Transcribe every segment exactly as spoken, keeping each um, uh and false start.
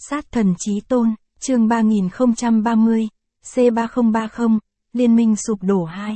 Sát thần chí tôn, chương ba nghìn không trăm ba mươi, C ba không ba không, Liên minh sụp đổ hai.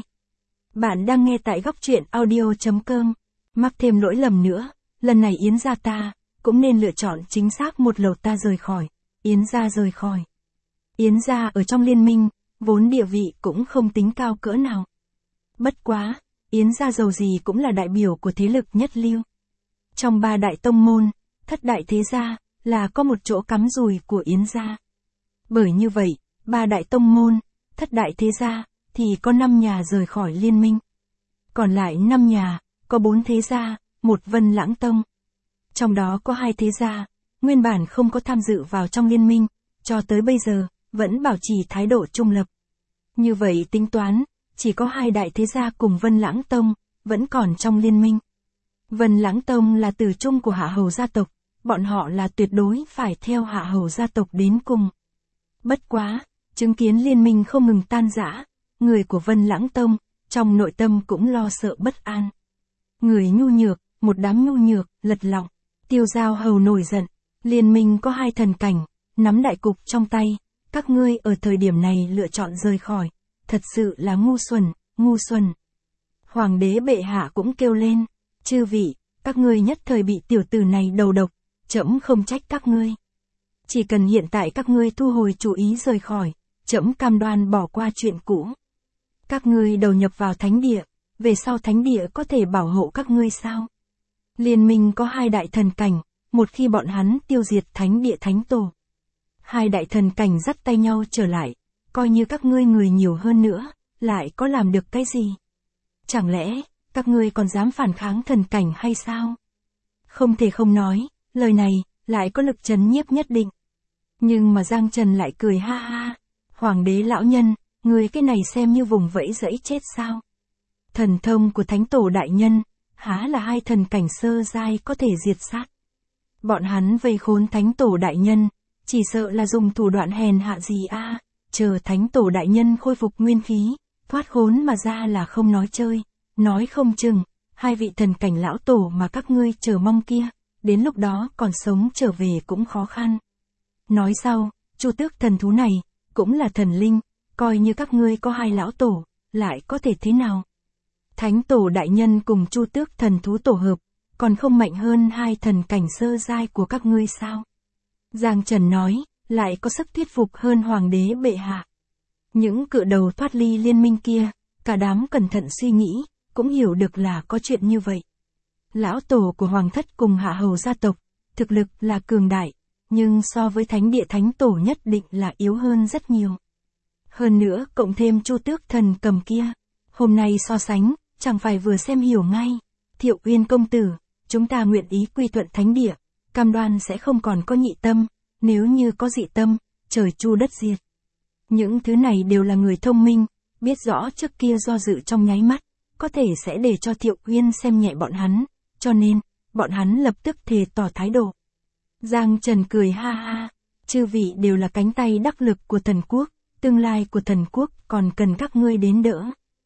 Bạn đang nghe tại góc truyện audio chấm com. Mắc thêm lỗi lầm nữa, lần này Yến gia ta, cũng nên lựa chọn chính xác một lầu ta rời khỏi, Yến gia rời khỏi. Yến gia ở trong liên minh, vốn địa vị cũng không tính cao cỡ nào. Bất quá, Yến gia dầu gì cũng là đại biểu của thế lực nhất lưu. Trong ba đại tông môn, thất đại thế gia, là có một chỗ cắm rùi của Yến gia. Bởi như vậy, ba đại tông môn, thất đại thế gia, thì có năm nhà rời khỏi liên minh. Còn lại năm nhà, có bốn thế gia, một Vân Lãng Tông. Trong đó có hai thế gia, nguyên bản không có tham dự vào trong liên minh, cho tới bây giờ, vẫn bảo trì thái độ trung lập. Như vậy tính toán, chỉ có hai đại thế gia cùng Vân Lãng Tông, vẫn còn trong liên minh. Vân Lãng Tông là tử trung của Hạ Hầu gia tộc, bọn họ là tuyệt đối phải theo Hạ Hầu gia tộc đến cùng. Bất quá, chứng kiến liên minh không ngừng tan rã, người của Vân Lãng Tông, trong nội tâm cũng lo sợ bất an. Người nhu nhược, một đám nhu nhược, lật lọng, Tiêu Giao Hầu nổi giận, liên minh có hai thần cảnh, nắm đại cục trong tay, các ngươi ở thời điểm này lựa chọn rời khỏi, thật sự là ngu xuẩn, ngu xuẩn. Hoàng đế bệ hạ cũng kêu lên, chư vị, các ngươi nhất thời bị tiểu tử này đầu độc, trẫm không trách các ngươi. Chỉ cần hiện tại các ngươi thu hồi chủ ý rời khỏi, trẫm cam đoan bỏ qua chuyện cũ. Các ngươi đầu nhập vào thánh địa, về sau thánh địa có thể bảo hộ các ngươi sao? Liên minh có hai đại thần cảnh, một khi bọn hắn tiêu diệt thánh địa thánh tổ. Hai đại thần cảnh dắt tay nhau trở lại, coi như các ngươi người nhiều hơn nữa, lại có làm được cái gì? Chẳng lẽ, các ngươi còn dám phản kháng thần cảnh hay sao? Không thể không nói, lời này, lại có lực trấn nhiếp nhất định. Nhưng mà Giang Trần lại cười ha ha, Hoàng đế lão nhân, người cái này xem như vùng vẫy dẫy chết sao? Thần thông của thánh tổ đại nhân, há là hai thần cảnh sơ giai có thể diệt sát. Bọn hắn vây khốn thánh tổ đại nhân, chỉ sợ là dùng thủ đoạn hèn hạ gì a, à, chờ thánh tổ đại nhân khôi phục nguyên khí, thoát khốn mà ra là không nói chơi, nói không chừng, hai vị thần cảnh lão tổ mà các ngươi chờ mong kia, đến lúc đó còn sống trở về cũng khó khăn. Nói sau, Chu Tước thần thú này, cũng là thần linh, coi như các ngươi có hai lão tổ, lại có thể thế nào? Thánh tổ đại nhân cùng Chu Tước thần thú tổ hợp, còn không mạnh hơn hai thần cảnh sơ giai của các ngươi sao? Giang Trần nói, lại có sức thuyết phục hơn Hoàng đế bệ hạ. Những cự đầu thoát ly liên minh kia, cả đám cẩn thận suy nghĩ, cũng hiểu được là có chuyện như vậy. Lão tổ của Hoàng thất cùng Hạ Hầu gia tộc, thực lực là cường đại, nhưng so với thánh địa thánh tổ nhất định là yếu hơn rất nhiều. Hơn nữa, cộng thêm Chu Tước thần cầm kia, hôm nay so sánh, chẳng phải vừa xem hiểu ngay. Thiệu Uyên công tử, chúng ta nguyện ý quy thuận thánh địa, cam đoan sẽ không còn có nhị tâm, nếu như có dị tâm, trời chu đất diệt. Những thứ này đều là người thông minh, biết rõ trước kia do dự trong nháy mắt, có thể sẽ để cho Thiệu Uyên xem nhẹ bọn hắn, cho nên, bọn hắn lập tức thề tỏ thái độ. Giang Trần cười ha ha, chư vị đều là cánh tay đắc lực của thần quốc, tương lai của thần quốc còn cần các ngươi đến đỡ.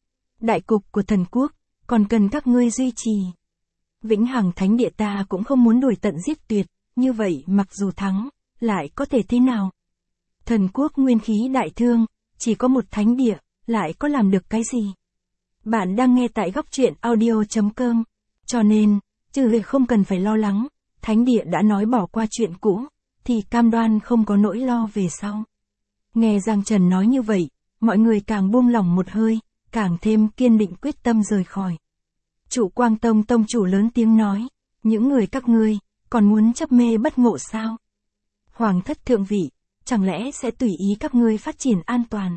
Đại cục của thần quốc, còn cần các ngươi duy trì. Vĩnh Hằng thánh địa ta cũng không muốn đuổi tận giết tuyệt, như vậy mặc dù thắng, lại có thể thế nào? Thần quốc nguyên khí đại thương, chỉ có một thánh địa, lại có làm được cái gì? Bạn đang nghe tại góc truyện audio chấm com, cho nên, chư vị không cần phải lo lắng, thánh địa đã nói bỏ qua chuyện cũ, thì cam đoan không có nỗi lo về sau. Nghe Giang Trần nói như vậy, mọi người càng buông lỏng một hơi, càng thêm kiên định quyết tâm rời khỏi. Chủ Quang Tông tông chủ lớn tiếng nói, những người các ngươi, còn muốn chấp mê bất ngộ sao? Hoàng thất thượng vị, chẳng lẽ sẽ tùy ý các ngươi phát triển an toàn?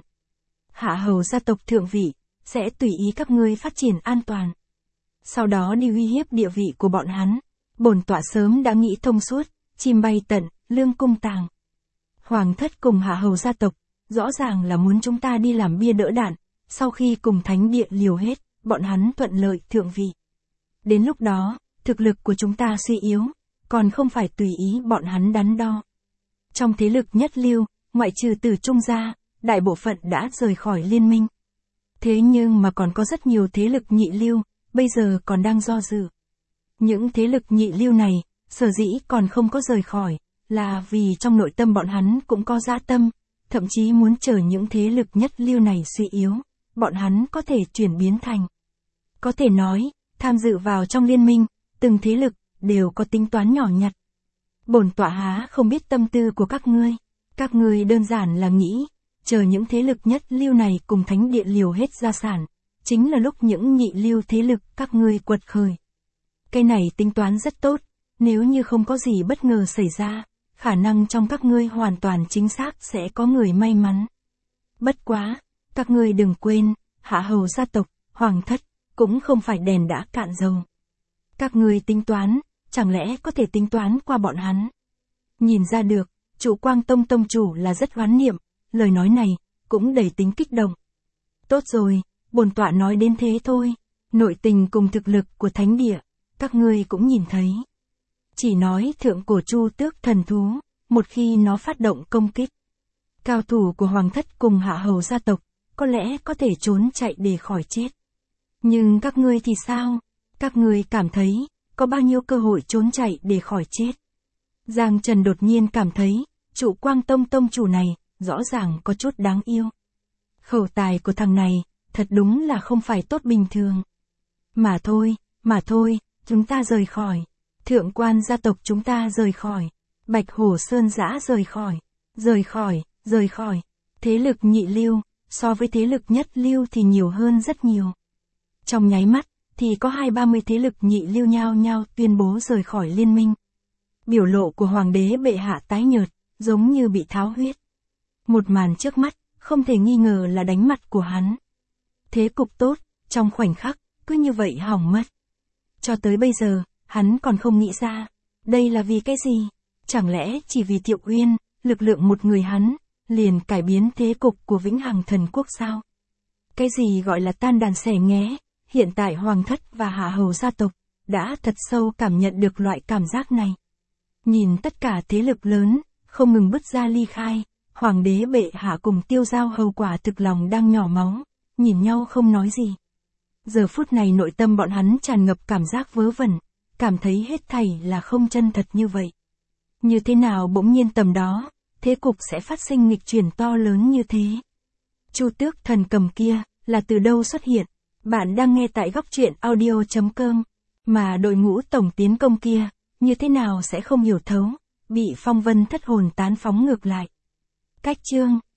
Hạ Hầu gia tộc thượng vị, sẽ tùy ý các ngươi phát triển an toàn. Sau đó đi uy hiếp địa vị của bọn hắn, bổn tọa sớm đã nghĩ thông suốt, chim bay tận, lương cung tàng. Hoàng thất cùng Hạ Hầu gia tộc, rõ ràng là muốn chúng ta đi làm bia đỡ đạn, sau khi cùng thánh địa liều hết, bọn hắn thuận lợi thượng vị. Đến lúc đó, thực lực của chúng ta suy yếu, còn không phải tùy ý bọn hắn đắn đo. Trong thế lực nhất lưu, ngoại trừ Tử Trung gia, đại bộ phận đã rời khỏi liên minh. Thế nhưng mà còn có rất nhiều thế lực nhị lưu, bây giờ còn đang do dự. Những thế lực nhị lưu này, sở dĩ còn không có rời khỏi, là vì trong nội tâm bọn hắn cũng có dã tâm, thậm chí muốn chờ những thế lực nhất lưu này suy yếu, bọn hắn có thể chuyển biến thành. Có thể nói, tham dự vào trong liên minh, từng thế lực, đều có tính toán nhỏ nhặt. Bổn tọa há không biết tâm tư của các ngươi, các ngươi đơn giản là nghĩ, chờ những thế lực nhất lưu này cùng thánh địa liều hết gia sản, chính là lúc những nhị lưu thế lực các ngươi quật khởi. Cái này tính toán rất tốt, nếu như không có gì bất ngờ xảy ra, khả năng trong các ngươi hoàn toàn chính xác sẽ có người may mắn. Bất quá, các ngươi đừng quên, hạ hầu gia tộc, hoàng thất, cũng không phải đèn đã cạn dầu. Các ngươi tính toán, chẳng lẽ có thể tính toán qua bọn hắn? Nhìn ra được, chủ Quang Tông tông chủ là rất oán niệm, lời nói này, cũng đầy tính kích động. Tốt rồi, bổn tọa nói đến thế thôi, nội tình cùng thực lực của thánh địa, các ngươi cũng nhìn thấy. Chỉ nói thượng cổ chu tước thần thú, một khi nó phát động công kích, cao thủ của hoàng thất cùng hạ hầu gia tộc, có lẽ có thể trốn chạy để khỏi chết. Nhưng các ngươi thì sao? Các ngươi cảm thấy, có bao nhiêu cơ hội trốn chạy để khỏi chết? Giang Trần đột nhiên cảm thấy, chủ Quang Tông tông chủ này, rõ ràng có chút đáng yêu. Khẩu tài của thằng này, thật đúng là không phải tốt bình thường. Mà thôi, mà thôi, chúng ta rời khỏi. Thượng quan gia tộc chúng ta rời khỏi. Bạch Hổ Sơn Giã rời khỏi. Rời khỏi, rời khỏi. Thế lực nhị lưu, so với thế lực nhất lưu thì nhiều hơn rất nhiều. Trong nháy mắt, thì có hai ba mươi thế lực nhị lưu nhao nhao tuyên bố rời khỏi liên minh. Biểu lộ của hoàng đế bệ hạ tái nhợt, giống như bị tháo huyết. Một màn trước mắt, không thể nghi ngờ là đánh mặt của hắn. Thế cục tốt, trong khoảnh khắc, cứ như vậy hỏng mất. Cho tới bây giờ, hắn còn không nghĩ ra, đây là vì cái gì? Chẳng lẽ chỉ vì Thiệu Uyên, lực lượng một người hắn, liền cải biến thế cục của Vĩnh Hằng Thần Quốc sao? Cái gì gọi là tan đàn xẻ nghé, hiện tại hoàng thất và hạ hầu gia tộc, đã thật sâu cảm nhận được loại cảm giác này. Nhìn tất cả thế lực lớn, không ngừng bứt ra ly khai, hoàng đế bệ hạ cùng Tiêu Giao hầu quả thực lòng đang nhỏ máu, nhìn nhau không nói gì. Giờ phút này nội tâm bọn hắn tràn ngập cảm giác vớ vẩn, cảm thấy hết thảy là không chân thật như vậy. Như thế nào bỗng nhiên tầm đó, thế cục sẽ phát sinh nghịch chuyển to lớn như thế? Chu Tước thần cầm kia, là từ đâu xuất hiện? Bạn đang nghe tại góc truyện audio chấm com, mà đội ngũ tổng tiến công kia, như thế nào sẽ không hiểu thấu, bị phong vân thất hồn tán phóng ngược lại. Cách chương